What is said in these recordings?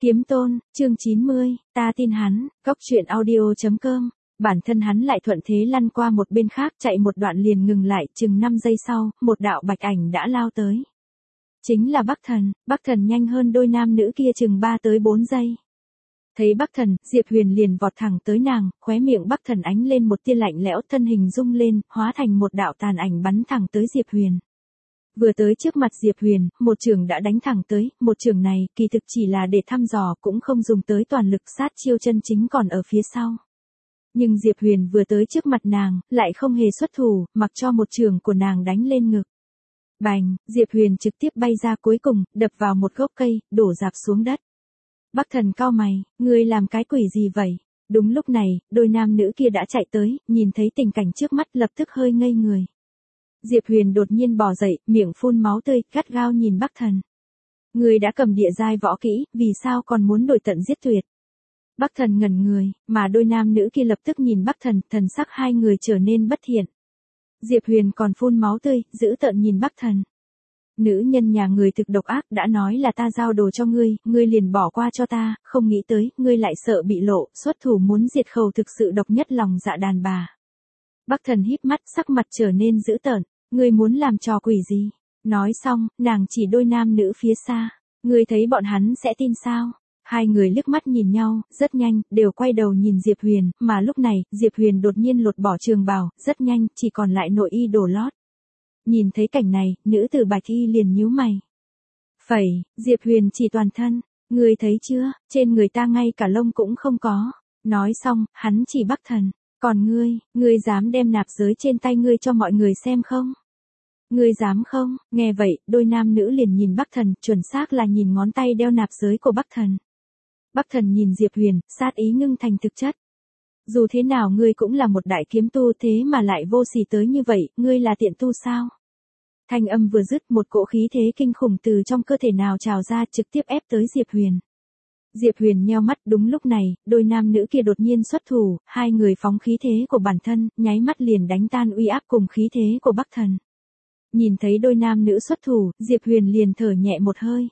Kiếm Tôn, chương 90, ta tin hắn, Cốc truyện audio.com. Bản thân hắn lại thuận thế lăn qua một bên khác, chạy một đoạn liền ngừng lại, chừng 5 giây sau, một đạo bạch ảnh đã lao tới. Chính là Bắc Thần nhanh hơn đôi nam nữ kia chừng 3 tới 4 giây. Thấy Bắc Thần, Diệp Huyền liền vọt thẳng tới nàng, khóe miệng Bắc Thần ánh lên một tia lạnh lẽo, thân hình rung lên, hóa thành một đạo tàn ảnh bắn thẳng tới Diệp Huyền. Vừa tới trước mặt Diệp Huyền, một chưởng đã đánh thẳng tới, một chưởng này kỳ thực chỉ là để thăm dò, cũng không dùng tới toàn lực, sát chiêu chân chính còn ở phía sau. Nhưng Diệp Huyền vừa tới trước mặt nàng, lại không hề xuất thủ, mặc cho một chưởng của nàng đánh lên ngực. Bành, Diệp Huyền trực tiếp bay ra, cuối cùng đập vào một gốc cây, đổ rạp xuống đất. Bắc Thần cau mày, ngươi làm cái quỷ gì vậy? Đúng lúc này, đôi nam nữ kia đã chạy tới, nhìn thấy tình cảnh trước mắt lập tức hơi ngây người. Diệp Huyền đột nhiên bò dậy, miệng phun máu tươi, gắt gao nhìn Bắc Thần. Ngươi đã cầm địa giai võ kỹ, vì sao còn muốn đổi tận giết tuyệt? Bắc Thần ngẩn người, mà đôi nam nữ kia lập tức nhìn Bắc Thần, thần sắc hai người trở nên bất thiện. Diệp Huyền còn phun máu tươi, dữ tợn nhìn Bắc Thần. Nữ nhân nhà người thực độc ác, đã nói là ta giao đồ cho ngươi, ngươi liền bỏ qua cho ta, không nghĩ tới, ngươi lại sợ bị lộ, xuất thủ muốn diệt khẩu, thực sự độc nhất lòng dạ đàn bà. Bắc Thần híp mắt, sắc mặt trở nên dữ tợn, ngươi muốn làm trò quỷ gì? Nói xong, nàng chỉ đôi nam nữ phía xa, ngươi thấy bọn hắn sẽ tin sao? Hai người liếc mắt nhìn nhau, rất nhanh, đều quay đầu nhìn Diệp Huyền, mà lúc này, Diệp Huyền đột nhiên lột bỏ trường bào, rất nhanh, chỉ còn lại nội y đồ lót. Nhìn thấy cảnh này, nữ tử bạch y liền nhíu mày. Phẩy, Diệp Huyền chỉ toàn thân, ngươi thấy chưa, trên người ta ngay cả lông cũng không có. Nói xong, hắn chỉ Bắc Thần, còn ngươi dám đem nạp giới trên tay ngươi cho mọi người xem không? Ngươi dám không? Nghe vậy, đôi nam nữ liền nhìn Bắc Thần, chuẩn xác là nhìn ngón tay đeo nạp giới của Bắc Thần. Bắc Thần nhìn Diệp Huyền, sát ý ngưng thành thực chất. Dù thế nào ngươi cũng là một đại kiếm tu, thế mà lại vô sỉ tới như vậy, ngươi là tiện tu sao? Thanh âm vừa dứt, một cỗ khí thế kinh khủng từ trong cơ thể nào trào ra, trực tiếp ép tới Diệp Huyền. Diệp Huyền nheo mắt, đúng lúc này, đôi nam nữ kia đột nhiên xuất thủ, hai người phóng khí thế của bản thân, nháy mắt liền đánh tan uy áp cùng khí thế của Bắc Thần. Nhìn thấy đôi nam nữ xuất thủ, Diệp Huyền liền thở nhẹ một hơi.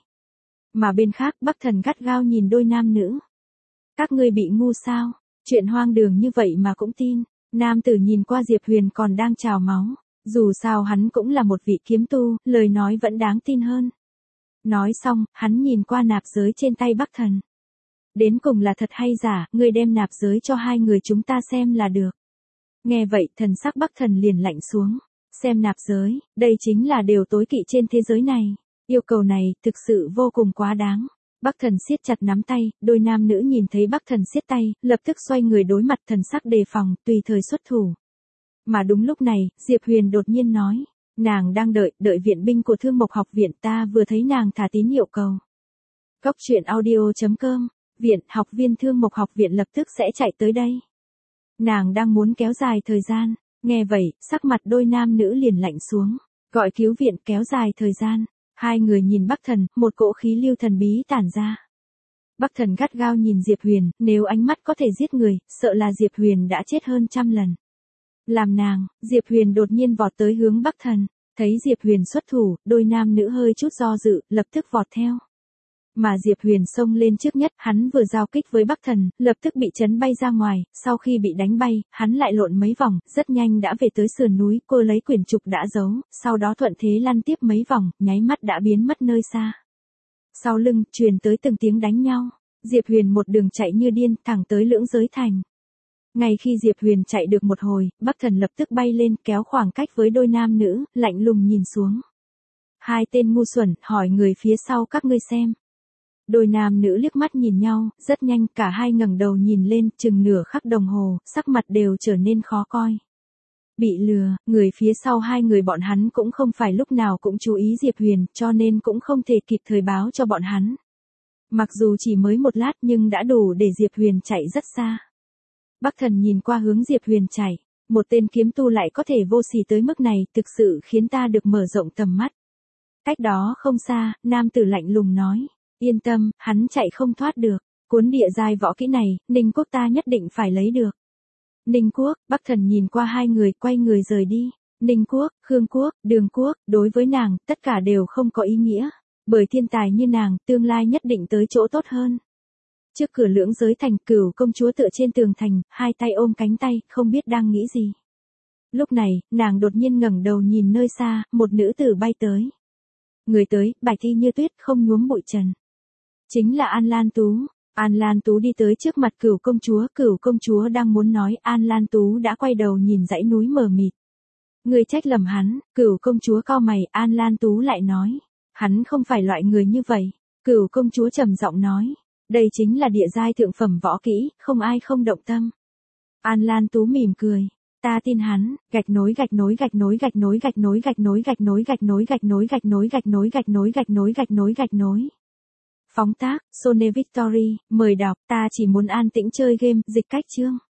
Mà bên khác, Bắc Thần gắt gao nhìn đôi nam nữ. Các ngươi bị ngu sao? Chuyện hoang đường như vậy mà cũng tin. Nam tử nhìn qua Diệp Huyền còn đang trào máu. Dù sao hắn cũng là một vị kiếm tu, lời nói vẫn đáng tin hơn. Nói xong, hắn nhìn qua nạp giới trên tay Bắc Thần. Đến cùng là thật hay giả, ngươi đem nạp giới cho hai người chúng ta xem là được. Nghe vậy, thần sắc Bắc Thần liền lạnh xuống. Xem nạp giới, đây chính là điều tối kỵ trên thế giới này. Yêu cầu này, thực sự vô cùng quá đáng. Bắc Thần siết chặt nắm tay, đôi nam nữ nhìn thấy Bắc Thần siết tay, lập tức xoay người đối mặt, thần sắc đề phòng, tùy thời xuất thủ. Mà đúng lúc này, Diệp Huyền đột nhiên nói, nàng đang đợi viện binh của Thương Mộc học viện, ta vừa thấy nàng thả tín hiệu cầu. Cốc truyện audio.com, học viên Thương Mộc học viện lập tức sẽ chạy tới đây. Nàng đang muốn kéo dài thời gian, nghe vậy, sắc mặt đôi nam nữ liền lạnh xuống, gọi cứu viện, kéo dài thời gian. Hai người nhìn Bắc Thần, một cỗ khí lưu thần bí tản ra. Bắc Thần gắt gao nhìn Diệp Huyền, nếu ánh mắt có thể giết người, sợ là Diệp Huyền đã chết hơn trăm lần. Làm nàng, Diệp Huyền đột nhiên vọt tới hướng Bắc Thần, thấy Diệp Huyền xuất thủ, đôi nam nữ hơi chút do dự, lập tức vọt theo. Mà Diệp Huyền xông lên trước nhất, hắn vừa giao kích với Bắc Thần, lập tức bị chấn bay ra ngoài, sau khi bị đánh bay, hắn lại lộn mấy vòng, rất nhanh đã về tới sườn núi, cô lấy quyển trục đã giấu, sau đó thuận thế lăn tiếp mấy vòng, nháy mắt đã biến mất nơi xa. Sau lưng, truyền tới từng tiếng đánh nhau, Diệp Huyền một đường chạy như điên, thẳng tới Lưỡng Giới Thành. Ngay khi Diệp Huyền chạy được một hồi, Bắc Thần lập tức bay lên, kéo khoảng cách với đôi nam nữ, lạnh lùng nhìn xuống. Hai tên ngu xuẩn, hỏi người phía sau các ngươi xem. Đôi nam nữ liếc mắt nhìn nhau, rất nhanh cả hai ngẩng đầu nhìn lên, chừng nửa khắc đồng hồ, sắc mặt đều trở nên khó coi. Bị lừa, người phía sau hai người bọn hắn cũng không phải lúc nào cũng chú ý Diệp Huyền, cho nên cũng không thể kịp thời báo cho bọn hắn. Mặc dù chỉ mới một lát nhưng đã đủ để Diệp Huyền chạy rất xa. Bắc Thần nhìn qua hướng Diệp Huyền chạy, một tên kiếm tu lại có thể vô sỉ tới mức này, thực sự khiến ta được mở rộng tầm mắt. Cách đó không xa, nam tử lạnh lùng nói. Yên tâm, hắn chạy không thoát được. Cuốn địa giai võ kỹ này, Ninh Quốc ta nhất định phải lấy được. Ninh Quốc, Bắc Thần nhìn qua hai người, quay người rời đi. Ninh Quốc, Khương Quốc, Đường Quốc, đối với nàng, tất cả đều không có ý nghĩa. Bởi thiên tài như nàng, tương lai nhất định tới chỗ tốt hơn. Trước cửa lưỡng giới thành, Cửu công chúa tựa trên tường thành, hai tay ôm cánh tay, không biết đang nghĩ gì. Lúc này, nàng đột nhiên ngẩng đầu nhìn nơi xa, một nữ tử bay tới. Người tới, bạch y như tuyết, không nhuốm bụi trần. Chính là An Lan Tú. An Lan Tú đi tới trước mặt Cửu công chúa đang muốn nói, An Lan Tú đã quay đầu nhìn dãy núi mờ mịt. Người trách lầm hắn, Cửu công chúa cau mày, An Lan Tú lại nói. Hắn không phải loại người như vậy. Cửu công chúa trầm giọng nói. Đây chính là địa giai thượng phẩm võ kỹ, không ai không động tâm. An Lan Tú mỉm cười. Ta tin hắn, gạch nối. Phóng tác, Sone Victory, mời đọc, ta chỉ muốn an tĩnh chơi game, dịch cách chương.